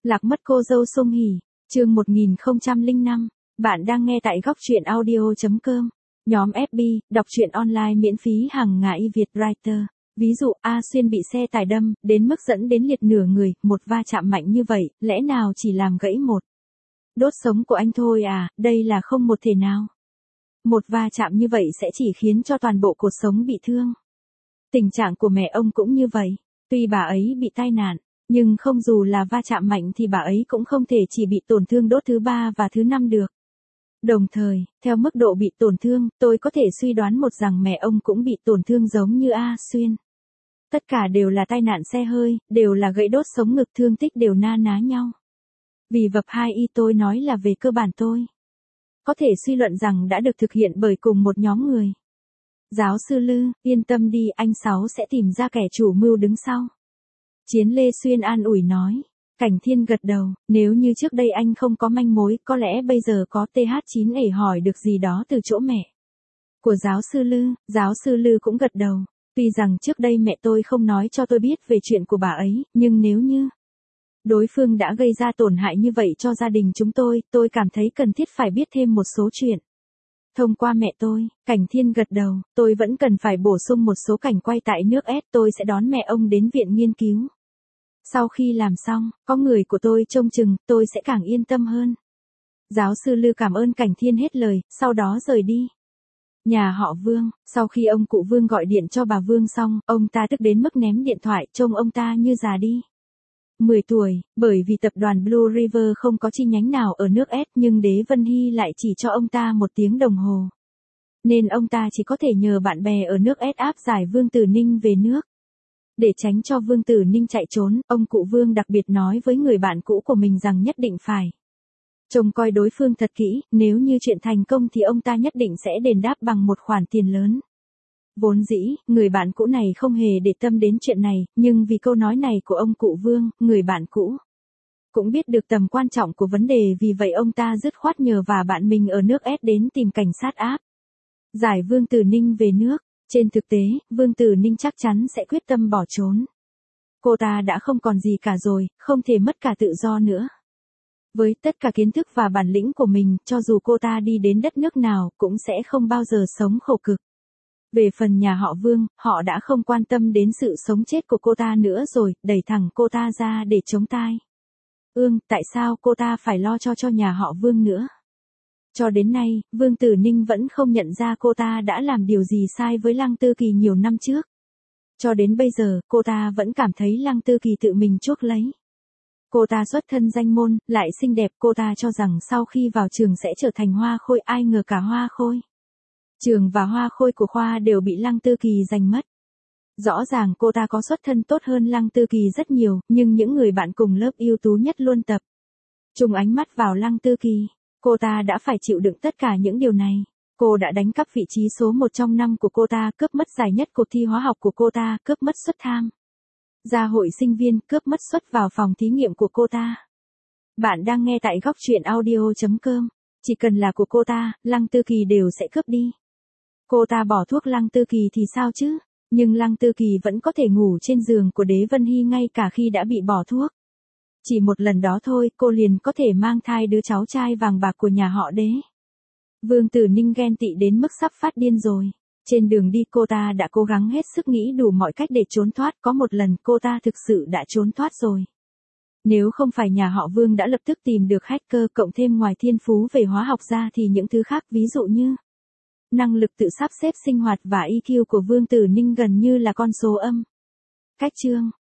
Lạc mất cô dâu Song Hỷ, chương 1005. Bạn đang nghe tại góc truyện audio.com. Nhóm FB, đọc truyện online miễn phí hàng ngày Việt Writer. Ví dụ A Xuyên bị xe tải đâm, đến mức dẫn đến liệt nửa người, một va chạm mạnh như vậy, lẽ nào chỉ làm gãy một đốt sống của anh thôi à, đây là không một thể nào. Một va chạm như vậy sẽ chỉ khiến cho toàn bộ cột sống bị thương. Tình trạng của mẹ ông cũng như vậy, tuy bà ấy bị tai nạn, nhưng không dù là va chạm mạnh thì bà ấy cũng không thể chỉ bị tổn thương đốt thứ 3 và thứ 5 được. Đồng thời, theo mức độ bị tổn thương, tôi có thể suy đoán một rằng mẹ ông cũng bị tổn thương giống như A Xuyên. Tất cả đều là tai nạn xe hơi, đều là gãy đốt sống ngực, thương tích đều na ná nhau. Vì vập 2y tôi nói là về cơ bản tôi có thể suy luận rằng đã được thực hiện bởi cùng một nhóm người. Giáo sư Lư, yên tâm đi, anh Sáu sẽ tìm ra kẻ chủ mưu đứng sau. Chiến Lê Xuyên an ủi nói. Cảnh Thiên gật đầu, nếu như trước đây anh không có manh mối, có lẽ bây giờ có TH9 để hỏi được gì đó từ chỗ mẹ của giáo sư Lư cũng gật đầu. Tuy rằng trước đây mẹ tôi không nói cho tôi biết về chuyện của bà ấy, nhưng nếu như đối phương đã gây ra tổn hại như vậy cho gia đình chúng tôi cảm thấy cần thiết phải biết thêm một số chuyện. Thông qua mẹ tôi, Cảnh Thiên gật đầu, tôi vẫn cần phải bổ sung một số cảnh quay tại nước S, tôi sẽ đón mẹ ông đến viện nghiên cứu. Sau khi làm xong, có người của tôi trông chừng, tôi sẽ càng yên tâm hơn. Giáo sư Lư cảm ơn Cảnh Thiên hết lời, sau đó rời đi. Nhà họ Vương, sau khi ông cụ Vương gọi điện cho bà Vương xong, ông ta tức đến mức ném điện thoại, trông ông ta như già đi 10 tuổi, bởi vì tập đoàn Blue River không có chi nhánh nào ở nước S, nhưng Đế Vân Hy lại chỉ cho ông ta 1 tiếng đồng hồ. Nên ông ta chỉ có thể nhờ bạn bè ở nước S áp giải Vương Tử Ninh về nước. Để tránh cho Vương Tử Ninh chạy trốn, ông cụ Vương đặc biệt nói với người bạn cũ của mình rằng nhất định phải trông coi đối phương thật kỹ, nếu như chuyện thành công thì ông ta nhất định sẽ đền đáp bằng một khoản tiền lớn. Vốn dĩ, người bạn cũ này không hề để tâm đến chuyện này, nhưng vì câu nói này của ông cụ Vương, người bạn cũ cũng biết được tầm quan trọng của vấn đề, vì vậy ông ta dứt khoát nhờ và bạn mình ở nước S đến tìm cảnh sát áp giải Vương Tử Ninh về nước. Trên thực tế, Vương Tử Ninh chắc chắn sẽ quyết tâm bỏ trốn. Cô ta đã không còn gì cả rồi, không thể mất cả tự do nữa. Với tất cả kiến thức và bản lĩnh của mình, cho dù cô ta đi đến đất nước nào, cũng sẽ không bao giờ sống khổ cực. Về phần nhà họ Vương, họ đã không quan tâm đến sự sống chết của cô ta nữa rồi, đẩy thẳng cô ta ra để chống tai. Tại sao cô ta phải lo cho nhà họ Vương nữa? Cho đến nay, Vương Tử Ninh vẫn không nhận ra cô ta đã làm điều gì sai với Lăng Tư Kỳ nhiều năm trước. Cho đến bây giờ, cô ta vẫn cảm thấy Lăng Tư Kỳ tự mình chuốc lấy. Cô ta xuất thân danh môn, lại xinh đẹp, cô ta cho rằng sau khi vào trường sẽ trở thành hoa khôi, ai ngờ cả hoa khôi trường và hoa khôi của khoa đều bị Lăng Tư Kỳ giành mất. Rõ ràng cô ta có xuất thân tốt hơn Lăng Tư Kỳ rất nhiều, nhưng những người bạn cùng lớp ưu tú nhất luôn tập trung ánh mắt vào Lăng Tư Kỳ. Cô ta đã phải chịu đựng tất cả những điều này. Cô đã đánh cắp vị trí số 1 trong năm của cô ta, cướp mất giải nhất cuộc thi hóa học của cô ta, cướp mất suất tham gia hội sinh viên, cướp mất suất vào phòng thí nghiệm của cô ta. Bạn đang nghe tại góc truyện audio.com. Chỉ cần là của cô ta, Lăng Tư Kỳ đều sẽ cướp đi. Cô ta bỏ thuốc Lăng Tư Kỳ thì sao chứ? Nhưng Lăng Tư Kỳ vẫn có thể ngủ trên giường của Đế Vân Hy ngay cả khi đã bị bỏ thuốc. Chỉ một lần đó thôi, cô liền có thể mang thai đứa cháu trai vàng bạc của nhà họ Đế. Vương Tử Ninh ghen tị đến mức sắp phát điên rồi. Trên đường đi cô ta đã cố gắng hết sức nghĩ đủ mọi cách để trốn thoát, có một lần cô ta thực sự đã trốn thoát rồi. Nếu không phải nhà họ Vương đã lập tức tìm được hacker, cộng thêm ngoài thiên phú về hóa học ra thì những thứ khác, ví dụ như năng lực tự sắp xếp sinh hoạt và EQ của Vương Tử Ninh gần như là con số âm. Cách chương